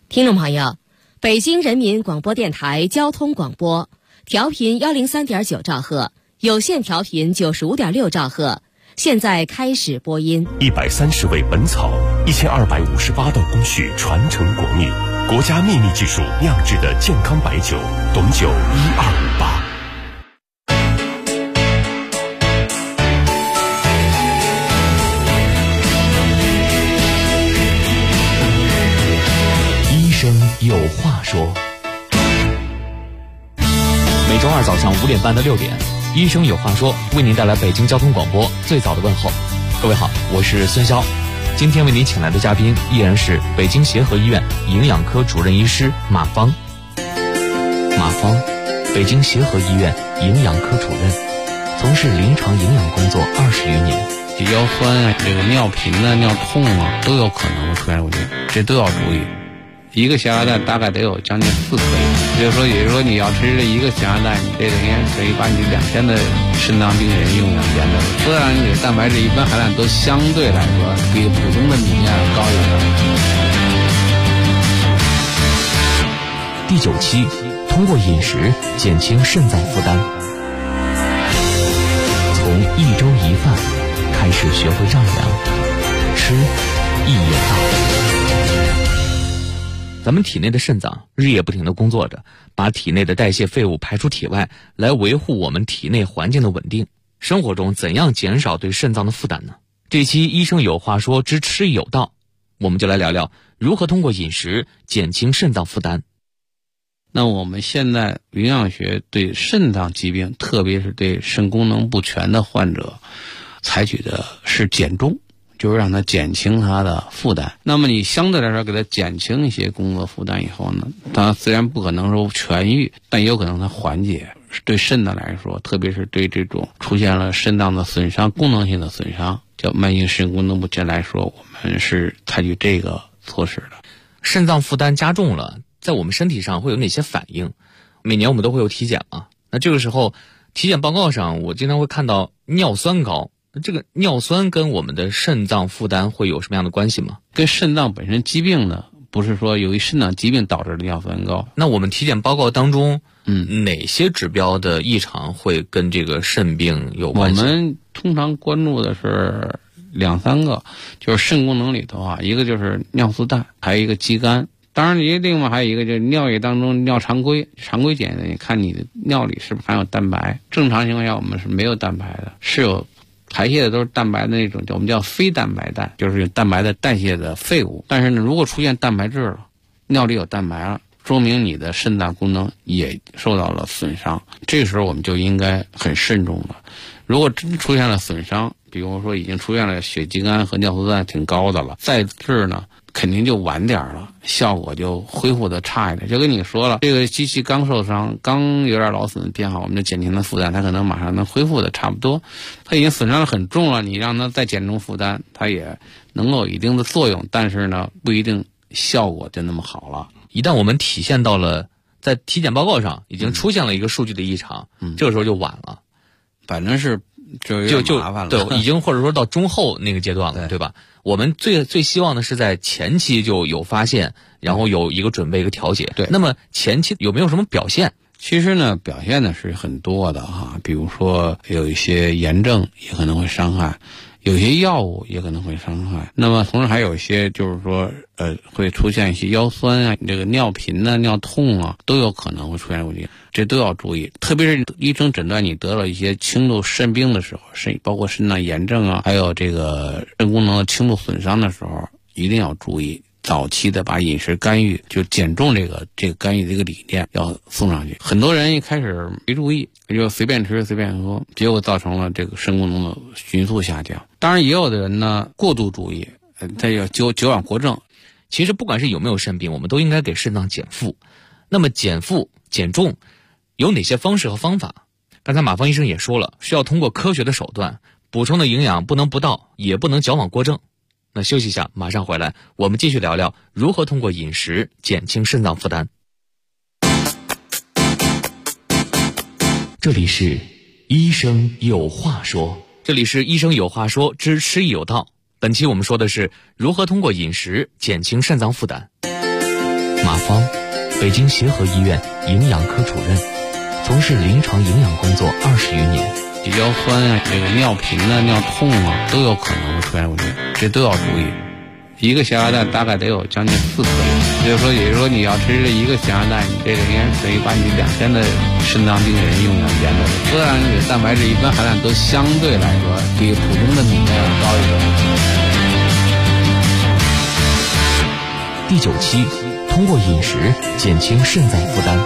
听众朋友，北京人民广播电台交通广播，调频103.9兆赫，有线调频95.6兆赫，现在开始播音。 130味本草，1258道工序传承国秘，国家秘密技术酿制的健康白酒，董酒1258。 医生有话说。每周二早上5点半到6点，医生有话说为您带来北京交通广播最早的问候。各位好，我是孙潇。今天为您请来的嘉宾依然是北京协和医院营养科主任医师马芳。马芳，北京协和医院营养科主任，从事临床营养工作20余年。 腰酸啊，这个尿频啊、尿痛啊，都有可能会出现问题，这都要注意。一个咸鸭蛋大概得有将近4克，也就是说你要吃这一个咸鸭蛋，你这个天可以把你2天的肾脏病人用2天的。虽然你的蛋白质一般含量都相对来说比普通的米面高一点。 第9期，通过饮食减轻肾脏负担。从1周1饭开始学会丈量，吃益有道。咱们体内的肾脏日夜不停地工作着，把体内的代谢废物排出体外，来维护我们体内环境的稳定。生活中怎样减少对肾脏的负担呢？这期医生有话说之吃益有道，我们就来聊聊如何通过饮食减轻肾脏负担。 那我们现在营养学对肾脏疾病，特别是对肾功能不全的患者，采取的是减重，就是让他减轻他的负担。那么你相对来说给他减轻一些工作负担以后呢，他虽然不可能说痊愈，但也有可能他缓解。对肾脏来说，特别是对这种出现了肾脏的损伤、功能性的损伤，叫慢性肾功能不全来说，我们是采取这个措施的。 肾脏负担加重了，在我们身体上会有哪些反应？每年我们都会有体检嘛，那这个时候体检报告上我经常会看到尿酸高，这个尿酸跟我们的肾脏负担会有什么样的关系吗？ 跟肾脏本身疾病呢，不是说由于肾脏疾病导致的尿酸高。 那我们体检报告当中，哪些指标的异常会跟这个肾病有关系？ 我们通常关注的是2、3个，就是肾功能里头啊，一个就是尿素氮，还有一个肌酐。当然另外还有一个就是尿液当中尿常规检的，你看你的尿里是不是含有蛋白。正常情况下我们是没有蛋白的，是有排泄的都是蛋白的那种，我们叫非蛋白氮，就是有蛋白的代谢的废物。但是呢，如果出现蛋白质了，尿里有蛋白了，说明你的肾脏功能也受到了损伤。这个时候我们就应该很慎重了。如果真出现了损伤，比如说已经出现了血肌酐和尿素氮挺高的了，再治呢肯定就晚点了，效果就恢复的差一点。就跟你说了，这个机器刚受伤，刚有点劳损变好，我们就减轻它负担，它可能马上能恢复的差不多。它已经损伤的很重了，你让它再减重负担，它也能够有一定的作用，但是呢不一定效果就那么好了。 一旦我们体现到了在体检报告上已经出现了一个数据的异常，这个时候就晚了， 反正是就麻烦了， 对，已经或者说到中后那个阶段了，对吧？我们最希望的是在前期就有发现，然后有一个准备一个调节。 对， 那么前期有没有什么表现？ 其实呢，表现呢是很多的哈，比如说有一些炎症也可能会伤害，有些药物也可能会伤害。那么同时还有一些就是说会出现一些腰酸啊，这个尿频啊、尿痛啊，都有可能会出现问题，这都要注意。特别是医生诊断你得了一些轻度肾病的时候，包括肾脏炎症啊，还有这个肾功能的轻度损伤的时候，一定要注意。早期的把饮食干预，就减重这个干预这个理念要送上去。很多人一开始没注意，就随便吃随便喝，结果造成了这个肾功能的迅速下降。当然也有的人呢过度注意，他要久往过正。 其实不管是有没有肾病，我们都应该给肾脏减负。那么减负减重有哪些方式和方法？刚才马芳医生也说了，需要通过科学的手段，补充的营养不能不到，也不能矫枉过正。那休息一下，马上回来，我们继续聊聊如何通过饮食减轻肾脏负担。这里是医生有话说，这里是医生有话说之吃益有道。本期我们说的是如何通过饮食减轻肾脏负担。 马芳，北京协和医院营养科主任，从事临床营养工作20余年。 腰酸啊，这个尿频啊、尿痛啊，都有可能会出现问题，这都要注意。一个咸鸭蛋大概得有将近4克，也就是说你要吃这一个咸鸭蛋，你这个应该等于把你2天的肾脏病人用量盐的。虽然这个蛋白质一般含量都相对来说比普通的米要高一点。 第9期，通过饮食减轻肾脏负担。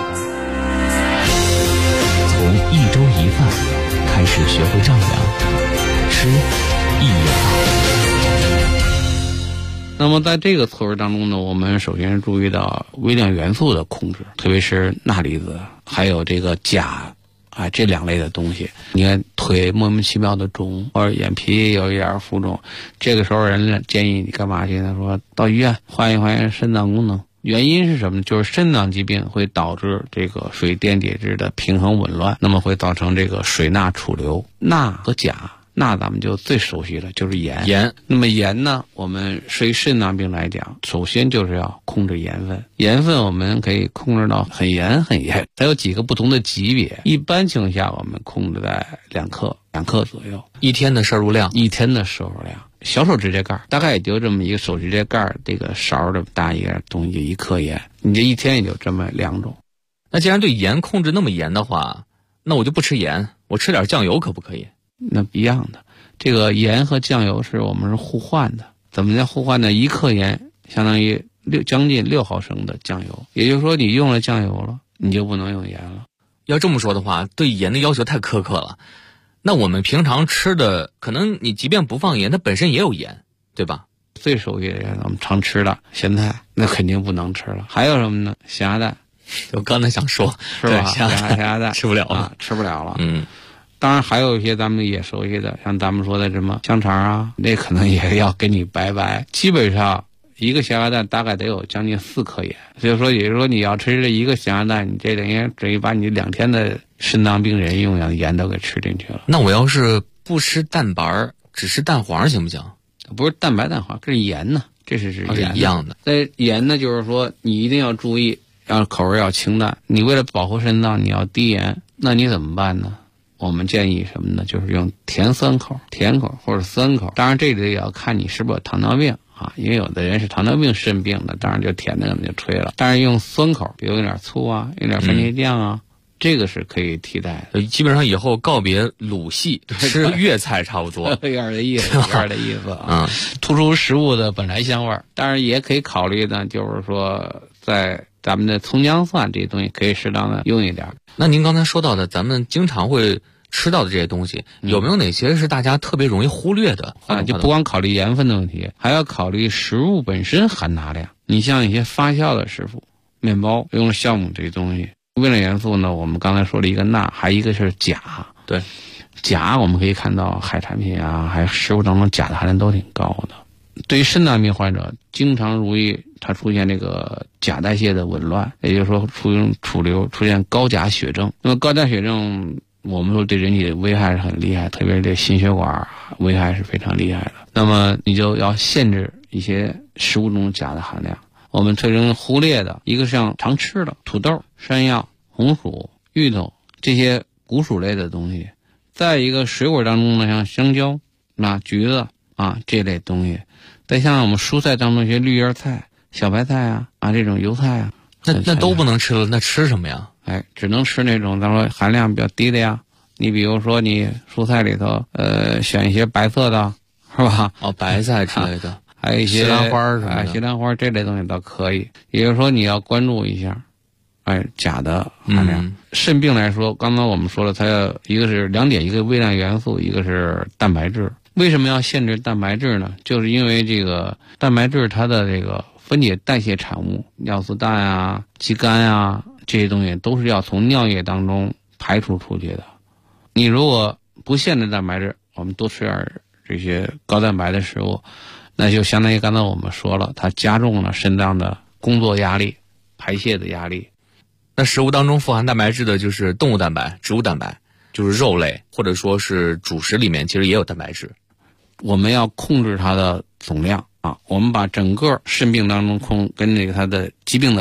从1周1饭开始学会丈量，吃意义大。 那么在这个措施当中呢，我们首先注意到微量元素的控制，特别是钠离子，还有这个钾啊，这2类的东西。你看腿莫名其妙的肿，或者眼皮有一点浮肿，这个时候人家建议你干嘛去呢？说到医院换一肾脏功能。原因是什么？就是肾脏疾病会导致这个水电解质的平衡紊乱，那么会造成这个水钠储留。钠和钾，钠咱们就最熟悉了，就是盐。那么盐呢，我们对于肾脏病来讲，首先就是要控制盐分。盐分我们可以控制到很盐，它有几个不同的级别。一般情况下，我们控制在2克左右。 一天的摄入量。 小手指甲盖大概也就这么一个手指甲盖这个勺这么大一个东西，1克盐，你这一天也就这么2种。 那既然对盐控制那么严的话，那我就不吃盐，我吃点酱油可不可以？ 那一样的，这个盐和酱油我们是互换的。怎么叫互换呢？1克盐相当于将近6毫升的酱油，也就是说你用了酱油了，你就不能用盐了。 要这么说的话，对盐的要求太苛刻了。那我们平常吃的，可能你即便不放盐，它本身也有盐，对吧？ 最熟悉的我们常吃的咸菜，那肯定不能吃了。还有什么呢？咸鸭蛋， 我刚才想说， 是吧？咸鸭蛋吃不了了， 吃不了了。当然还有一些咱们也熟悉的，像咱们说的什么香肠啊，那可能也要给你拜。基本上一个咸鸭蛋大概得有将近4克盐，所以说也就是说你要吃这一个咸鸭蛋，你这等于把你2天的肾脏病人用量盐都给吃进去了。 那我要是不吃蛋白，只吃蛋黄行不行？ 不是蛋白蛋黄，这是盐呢，这是盐一样的。 那盐呢，就是说你一定要注意，口味要清淡。你为了保护肾脏，你要低盐，那你怎么办呢？我们建议什么呢？就是用甜口或者酸口。当然这里也要看你是不是有糖尿病啊，因为有的人是糖尿病肾病的，当然就甜的我们就吹了。但是用酸口，比如用点醋啊，用点番茄酱啊，这个是可以替代的。 基本上以后告别鲁系，吃粤菜差不多。 有点的意思啊。突出食物的本来香味儿。当然也可以考虑呢，就是说在咱们的葱姜蒜这些东西可以适当的用一点。 那您刚才说到的，咱们经常会吃到的这些东西，有没有哪些是大家特别容易忽略的？ 就不光考虑盐分的问题，还要考虑食物本身含钠量。你像一些发酵的食物，面包用了酵母这些东西，微量元素呢，我们刚才说了一个钠，还一个是钾。 对， 钾我们可以看到海产品啊，还有食物当中钾的含量都挺高的。对于肾脏病患者，经常容易它出现这个钾代谢的紊乱，也就是说出现高钾血症。那么高钾血症我们说对人体的危害是很厉害，特别是对心血管危害是非常厉害的。那么你就要限制一些食物中钾的含量。我们最容易忽略的一个像常吃的土豆、山药、红薯、芋头这些谷薯类的东西，再一个水果当中呢，像香蕉、橘子啊这类东西，再像我们蔬菜当中一些绿叶菜、小白菜啊这种油菜啊， 那都不能吃了，那吃什么呀？ 只能吃那种咱说含量比较低的呀。你比如说你蔬菜里头选一些白色的，是吧？ 白菜之类的。 还有一些西兰花什么的， 西兰花这类东西倒可以。也就是说你要关注一下钾的含量。肾病来说，刚刚我们说了，它要一个是2点，一个微量元素，一个是蛋白质。为什么要限制蛋白质呢？就是因为这个蛋白质它的这个分解代谢产物，尿素氮啊、肌酐啊这些东西都是要从尿液当中排除出去的。你如果不限制蛋白质，我们多吃点这些高蛋白的食物，那就相当于刚才我们说了，它加重了肾脏的工作压力、排泄的压力。 那食物当中富含蛋白质的就是动物蛋白、植物蛋白，就是肉类或者说是主食里面其实也有蛋白质。 我们要控制它的总量啊，我们把整个肾病当中跟那个它的疾病的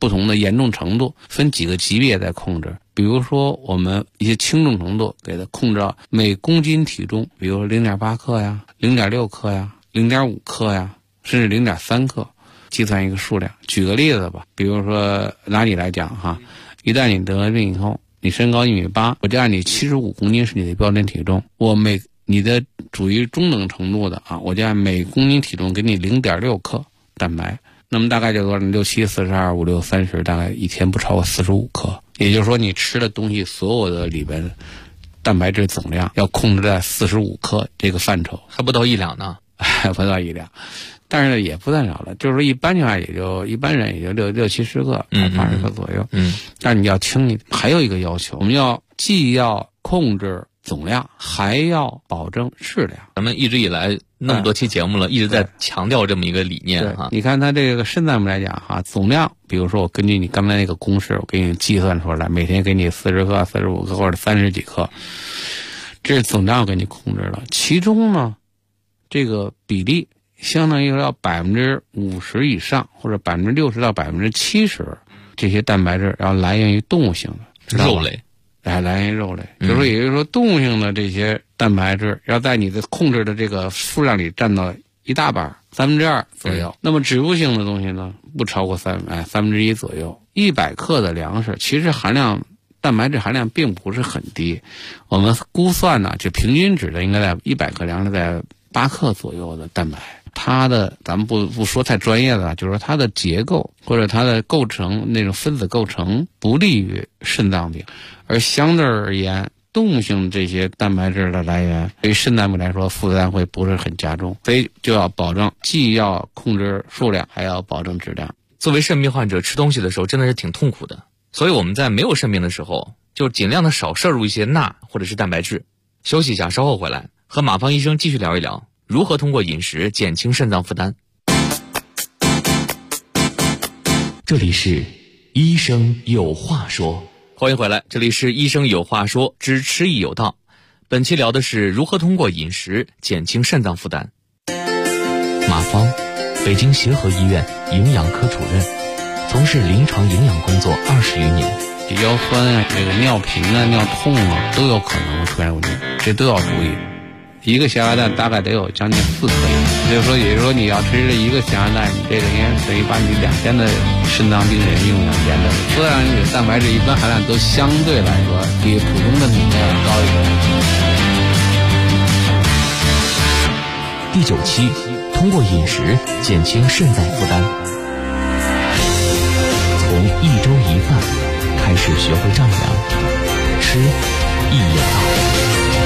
不同的严重程度，分几个级别在控制。比如说我们一些轻重程度给它控制到每公斤体重，比如说 0.8 克呀、0.6 克呀、0.5 克呀，甚至 0.3 克，计算一个数量。举个例子吧，比如说拿你来讲哈，一旦你得了病以后，你身高1.8米，我就按你75公斤是你的标准体重，你的处于中等程度的啊，我就按每公斤体重给你 0.6 克蛋白，那么大概就多少？6、7、42、5、6、30，大概一天不超过45克。也就是说，你吃的东西所有的里边蛋白质总量要控制在45克这个范畴， 还不到1两呢， 还不到1两，但是也不算少了。就是说，一般人也就6、70克，80克左右。但是你要轻一点。还有一个要求，我们既要控制总量，还要保证质量。 咱们一直以来那么多期节目了，一直在强调这么一个理念哈。 你看它这个肾脏来讲哈，总量，比如说我根据你刚才那个公式，我给你计算出来，每天给你40克、45克或者30几克，这是总量给你控制了。其中呢，这个比例相当于要50%以上，或者60%到70%，这些蛋白质要来源于动物性的肉类。 来源于肉类，也就是说，动物性的这些蛋白质要在你的控制的这个数量里占到一大半，2/3左右。那么植物性的东西呢，不超过1/3左右。100克的粮食其实蛋白质含量并不是很低，我们估算呢，就平均值的应该在100克粮食在8克左右的蛋白。它的咱们不说太专业的，就是说它的结构或者它的构成那种分子构成不利于肾脏病，而相对而言，动物性这些蛋白质的来源对于肾脏病来说负担会不是很加重，所以就要保证既要控制数量，还要保证质量。 作为肾病患者，吃东西的时候真的是挺痛苦的，所以我们在没有肾病的时候，就尽量的少摄入一些钠或者是蛋白质。休息一下，稍后回来和马芳医生继续聊一聊如何通过饮食减轻肾脏负担。这里是医生有话说，欢迎回来，这里是医生有话说之吃益有道。本期聊的是如何通过饮食减轻肾脏负担。马芳，北京协和医院营养科主任，从事临床营养工作20余年。 腰酸啊，这个尿频啊、尿痛啊，都有可能出现问题，这都要注意。一个咸鸭蛋大概得有将近4克盐，也就是说你要吃这一个咸鸭蛋，你这个应该等于把你2天的肾脏病人用2天的。虽然你的蛋白质一般含量都相对来说比普通的米要高一点。 第9期，通过饮食减轻肾脏负担。从1周1饭开始学会丈量，吃益有道。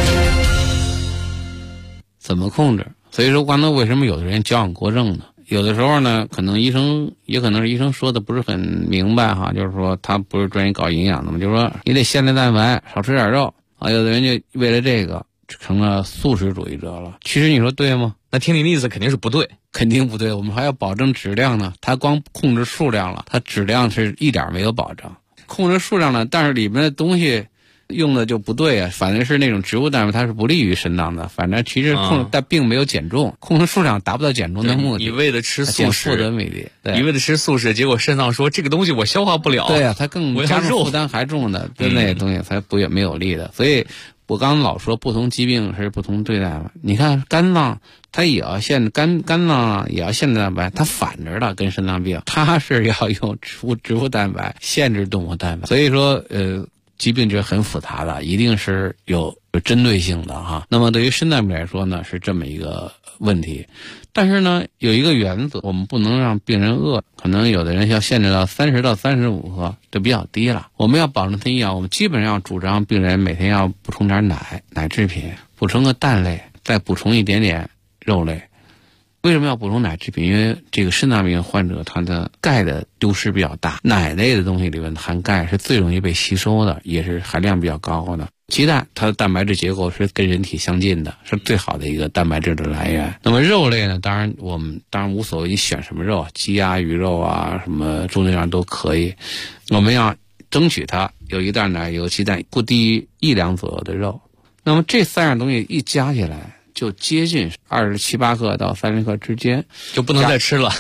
怎么控制？所以说刚才为什么有的人矫枉过正呢？有的时候呢，可能也可能是医生说的不是很明白哈，就是说他不是专业搞营养的嘛，就是说你得限制蛋白，少吃点肉啊。有的人就为了这个成了素食主义者了。其实你说对吗？ 那听你的意思肯定是不对， 肯定不对。我们还要保证质量呢，他光控制数量了，他质量是一点没有保障。控制数量呢，但是里面的东西用的就不对啊，反正是那种植物蛋白，它是不利于肾脏的。反正其实但并没有减重，控制数量达不到减重的目的。 一味的吃素食的目的， 一味的吃素食，结果肾脏说这个东西我消化不了。 对啊，它更加重负担还重的，对那些东西才没有利的。所以我刚刚老说不同疾病是不同对待嘛。你看肝脏，它也要限制肝脏也要限制蛋白，它反着的跟肾脏病，它是要用植物蛋白限制动物蛋白。所以说疾病就是很复杂的，一定是有针对性的哈。那么对于肾脏病来说呢，是这么一个问题。但是呢，有一个原则，我们不能让病人饿。可能有的人要限制到30到35克，这比较低了。我们要保证他营养，我们基本上要主张病人每天要补充点奶制品，补充个蛋类，再补充一点点肉类。为什么要补充奶制品？因为这个肾脏病患者他的钙的丢失比较大，奶类的东西里面含钙是最容易被吸收的，也是含量比较高的。鸡蛋它的蛋白质结构是跟人体相近的，是最好的一个蛋白质的来源。那么肉类呢，我们当然无所谓你选什么肉，鸡鸭鱼肉啊，什么猪内脏都可以。我们要争取它有一袋奶油鸡蛋不低于1两左右的肉。那么这3样东西一加起来就接近27、8克到30克之间， 就不能再吃了。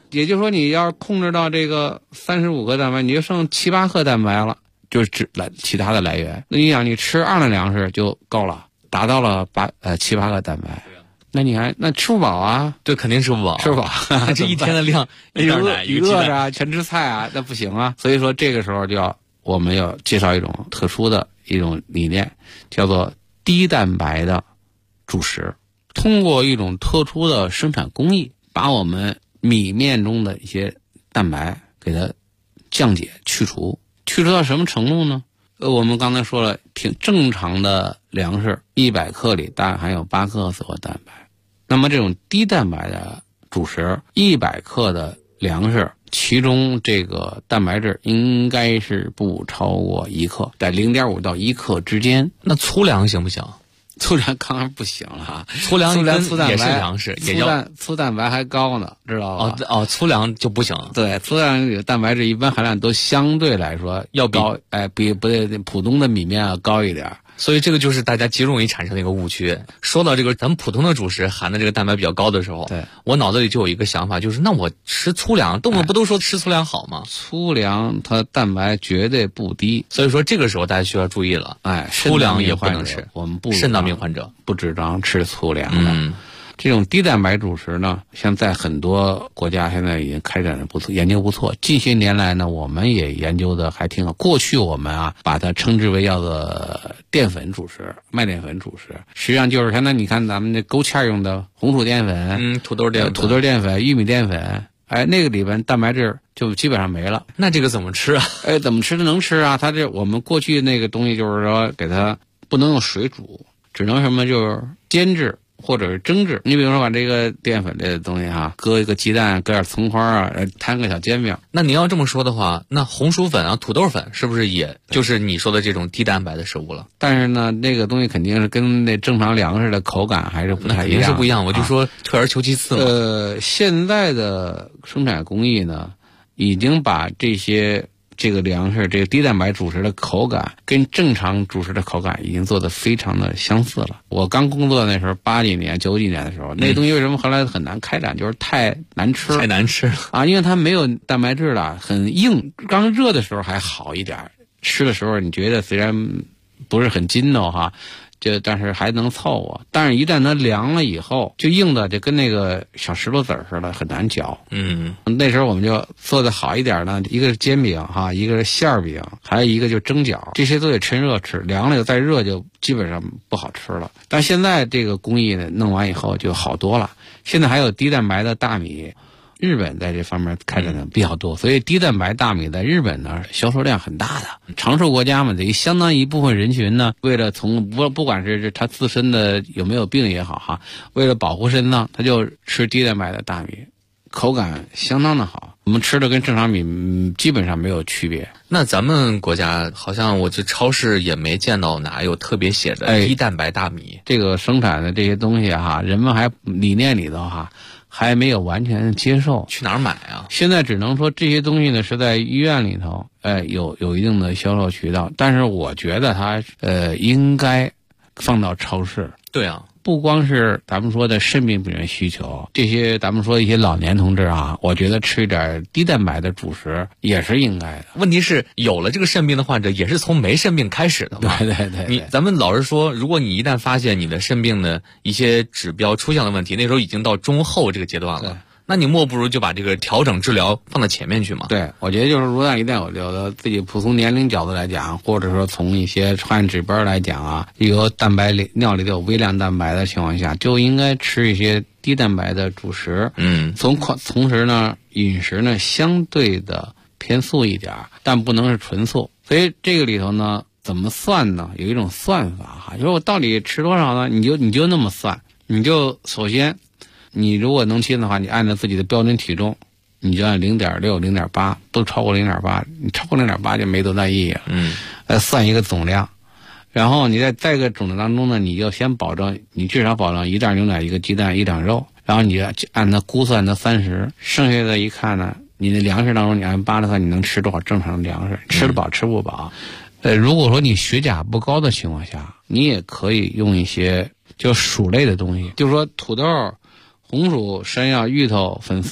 也就是说你要控制到这个35克蛋白，你就剩7、8克蛋白了，就是其他的来源。那你想你吃2两粮食就够了，达到了7、8克蛋白。那你还那吃不饱啊？ 对，肯定吃不饱， 吃不饱。 这一天的量，一点奶一个鸡蛋饿着啊，全吃菜啊，那不行啊。所以说这个时候我们要介绍一种特殊的一种理念，叫做低蛋白的主食。通过一种特殊的生产工艺，把我们米面中的一些蛋白给它降解去除到什么程度呢？我们刚才说了，正常的粮食100克里大概含有8克左右蛋白。那么这种低蛋白的主食，100克的粮食，其中这个蛋白质应该是不超过1克，在0.5到1克之间。 那粗粮行不行？ 粗粮当然不行了哈， 粗粮粗蛋白也是粮食， 粗蛋白还高呢，知道吧？ 粗粮就不行。 对，粗粮里的蛋白质一般含量都相对来说要高，比普通的米面要高一点。 所以这个就是大家极容易产生的一个误区。说到这个咱们普通的主食含的这个蛋白比较高的时候， 对， 我脑子里就有一个想法，就是那我吃粗粮，动物不都说吃粗粮好吗？ 粗粮它蛋白绝对不低， 所以说这个时候大家需要注意了。粗粮也不能吃， 我们肾脏病患者不主张吃粗粮的。这种低蛋白主食呢，像在很多国家现在已经开展的不错，研究不错。近些年来呢，我们也研究的还挺好。过去我们把它称之为叫做淀粉主食、麦淀粉主食，实际上就是现在你看咱们这勾芡用的红薯淀粉、 土豆淀粉、玉米淀粉，那个里边蛋白质就基本上没了。 那这个怎么吃啊？ 怎么吃都能吃啊。它我们过去那个东西就是说给它不能用水煮，只能什么就是煎制。或者是蒸制，你比如说把这个淀粉类的东西搁一个鸡蛋，搁点葱花摊个小煎饼。 那您要这么说的话，那红薯粉土豆粉是不是也就是你说的这种低蛋白的食物了？ 但是呢，那个东西肯定是跟那正常粮食的口感还是不太一样。肯定是不一样，我就说退而求其次嘛。 现在的生产工艺呢，已经把这个粮食这个低蛋白主食的口感跟正常主食的口感已经做得非常的相似了。我刚工作那时候80几年、90几年的时候，那东西为什么后来很难开展，就是太难吃了，因为它没有蛋白质了，很硬。刚热的时候还好一点，吃的时候你觉得虽然不是很筋道但是还能凑合。但是一旦它凉了以后，就硬的就跟那个小石头子儿似的，很难嚼。那时候我们就做的好一点呢，一个是煎饼一个是馅饼，还有一个就蒸饺，这些都得趁热吃，凉了再热就基本上不好吃了。但现在这个工艺呢弄完以后就好多了，现在还有低蛋白的大米。日本在这方面开展的比较多，所以低蛋白大米在日本呢销售量很大的。长寿国家嘛，得相当一部分人群呢，为了不管是他自身的有没有病也好为了保护肾脏，他就吃低蛋白的大米，口感相当的好。我们吃的跟正常米基本上没有区别。 那咱们国家好像我这超市也没见到哪有特别写的低蛋白大米。 这个生产的这些东西人们还理念里头还没有完全接受。 去哪儿买啊？ 现在只能说这些东西呢是在医院里头有一定的销售渠道，但是我觉得它应该放到超市。 对啊， 不光是咱们说的肾病病人需求，这些咱们说一些老年同志我觉得吃一点低蛋白的主食也是应该的。 问题是有了这个肾病的患者也是从没肾病开始的嘛。 对， 咱们老是说，如果你一旦发现你的肾病的一些指标出现了问题，那时候已经到中后这个阶段了，那你莫不如就把这个调整治疗放到前面去嘛。 对，我觉得就是如果一旦有的自己从年龄角度来讲，或者说从一些穿指标来讲有蛋白尿里头有微量蛋白的情况下，就应该吃一些低蛋白的主食。同时呢，饮食呢相对的偏素一点，但不能是纯素。所以这个里头呢，怎么算呢？有一种算法就是我到底吃多少呢？你就那么算，你就首先。你如果能轻的话，你按照自己的标准体重，你就按0.6、0.8，不超过0.8，你超过0.8就没多大意义了。算一个总量，然后你在一个总量当中呢，你就先保证，你至少保证1袋牛奶、1个鸡蛋、1两肉，然后你按它估算的30，剩下的一看呢，你的粮食当中你按8的话，你能吃多少正常的粮食？吃得饱吃不饱？如果说你血钾不高的情况下，你也可以用一些就薯类的东西，就是说土豆、红薯、山药、芋头、粉丝、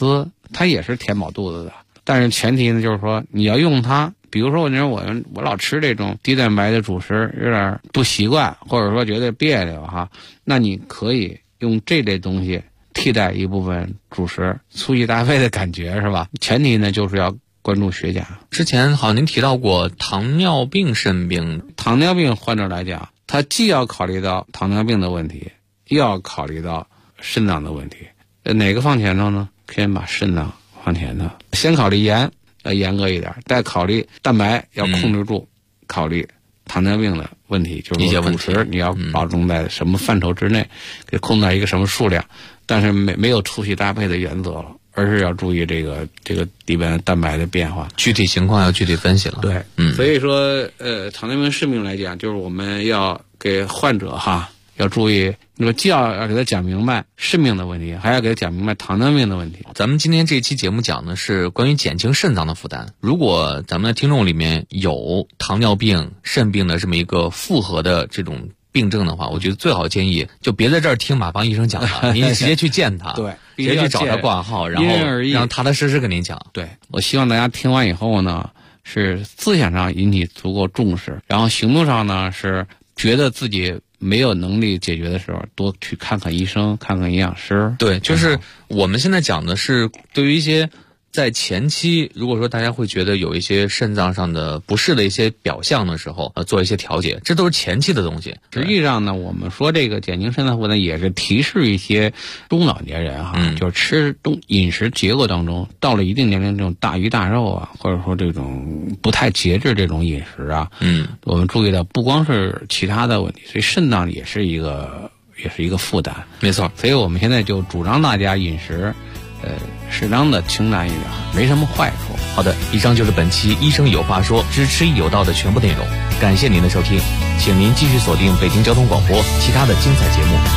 它也是填饱肚子的。但是前提呢，就是说你要用它，比如说我老吃这种低蛋白的主食，有点不习惯，或者说觉得别扭哈，那你可以用这类东西替代一部分主食，粗细搭配的感觉是吧？前提呢就是要关注血钾。 之前好像您提到过糖尿病肾病， 糖尿病患者来讲，他既要考虑到糖尿病的问题，又要考虑到肾脏的问题，哪个放前头呢？先把肾脏放前头，先考虑盐，要严格一点，再考虑蛋白要控制住，考虑糖尿病的问题，就是说主食你要保证在什么范畴之内，给控制在一个什么数量，但是没有粗细搭配的原则了，而是要注意这个里边蛋白的变化， 具体情况要具体分析了。 对，所以说糖尿病肾病来讲，就是我们要给患者要注意，你说既要给他讲明白肾病的问题，还要给他讲明白糖尿病的问题。 咱们今天这期节目讲的是关于减轻肾脏的负担。如果咱们的听众里面有糖尿病、肾病的这么一个复合的这种病症的话，我觉得最好建议就别在这儿听马芳医生讲了，您直接去见他， 对， 直接去找他挂号，然后让踏踏实实跟您讲。 对，我希望大家听完以后呢，是思想上引起足够重视，然后行动上呢是觉得自己没有能力解决的时候，多去看看医生，看看营养师。 对，就是我们现在讲的是对于一些在前期，如果说大家会觉得有一些肾脏上的不适的一些表象的时候，做一些调节，这都是前期的东西。 实际上呢，我们说这个减轻肾脏负担也是提示一些中老年人就是吃饮食结构当中，到了一定年龄，这种大鱼大肉或者说这种不太节制这种饮食我们注意到不光是其他的问题，所以肾脏也是一个负担。 没错， 所以我们现在就主张大家饮食适当的清淡一点，没什么坏处。 好的，以上就是本期医生有话说知吃益有道的全部内容，感谢您的收听，请您继续锁定北京交通广播其他的精彩节目。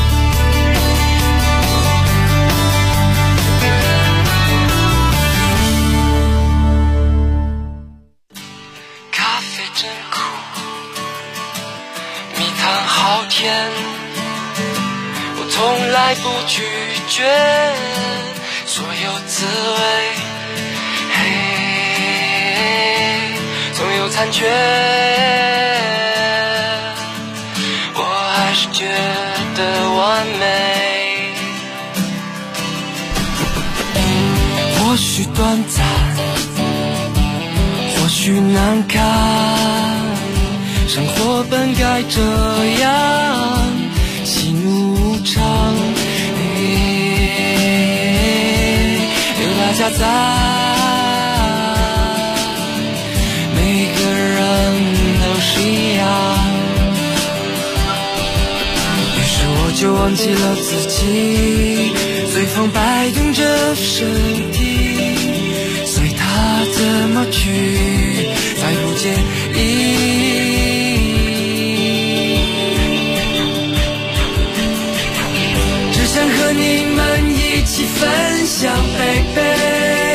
咖啡真苦，蜜糖好甜，我从来不拒绝所有滋味，总有残缺，我还是觉得完美。或许短暂，或许难堪，生活本该这样，喜怒无常。大家在，每个人都是一样，于是我就忘记了自己，随风摆动着身体，随它怎么去，再不介意。只想和你们一起分享，baby。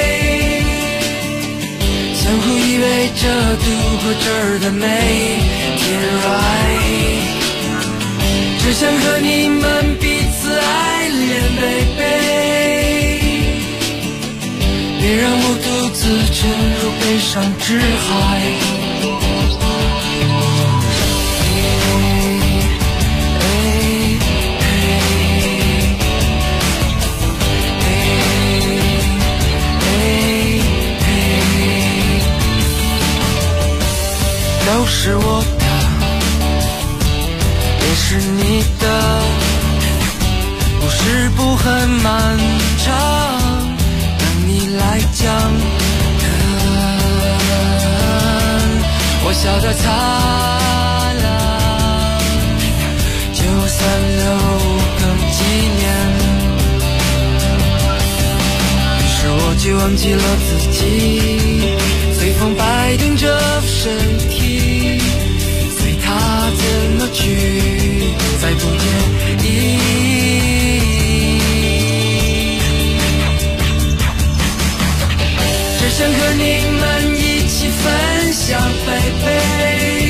相互依偎着度过这儿的每天 right。只想和你们彼此爱恋 baby。别让我独自沉入悲伤之海。都是我的，也是你的，故事不很漫长，等你来讲。我笑得灿烂，就算留个纪念。于是我就忘记了自己，随风摆动着身体，随它怎么去，再不介意。只想和你们一起分享 baby，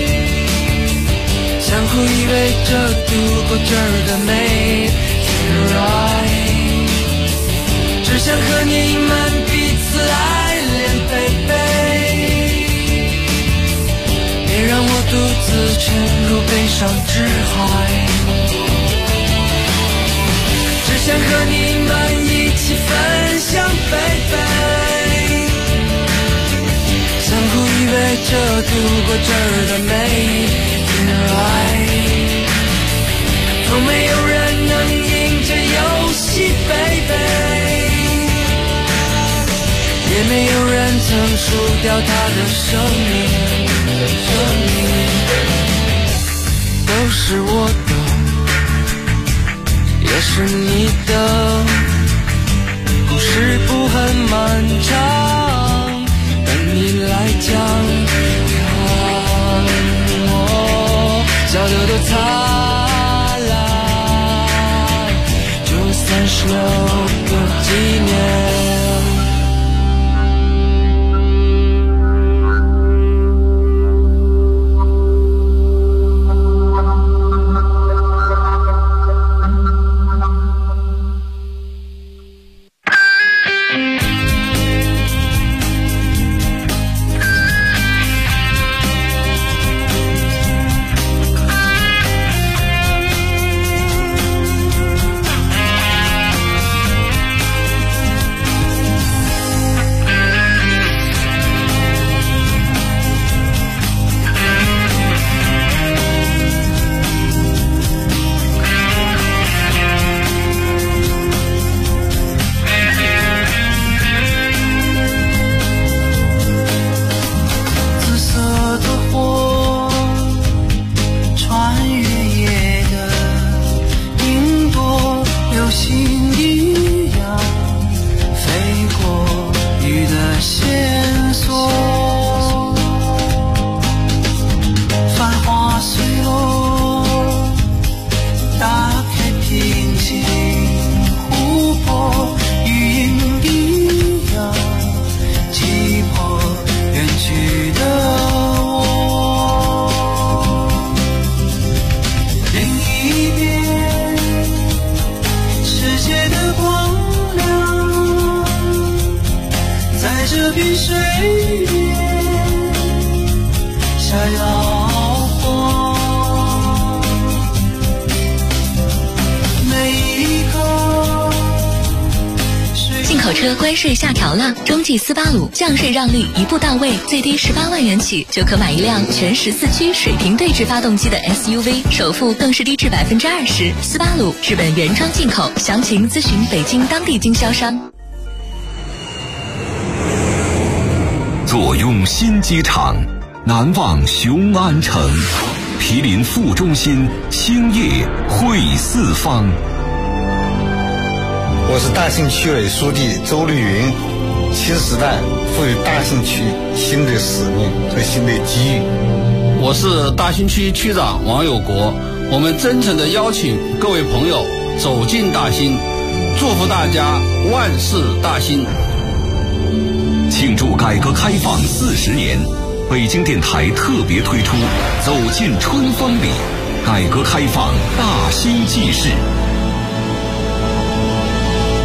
相互依偎着度过这儿的每天 right。只想和你们彼此爱恋，baby，别让我独自沉入悲伤之海，只想和你们一起分享，baby，相互依偎着度过这儿的每一天爱，从没有人能赢这游戏，baby，也没有人曾输掉他的生命，都是我的，也是你的，故事不很漫长，等你来讲，看我笑得多灿烂，就36个纪念。 车关税下调了，中际斯巴鲁降税让率一步到位，最低18万元起就可买一辆全14驱水平对置发动机的 SUV， 首付更是低至20%。斯巴鲁日本原装进口，详情咨询北京当地经销商。 坐拥新机场，难忘雄安城，毗邻副中心，兴业汇四方。 我是大兴区委书记周绿云，新时代赋予大兴区新的使命和新的机遇。 我是大兴区区长王有国，我们真诚地邀请各位朋友走进大兴，祝福大家万事大兴。 庆祝改革开放40年，北京电台特别推出《走进春风里》，改革开放大兴纪事。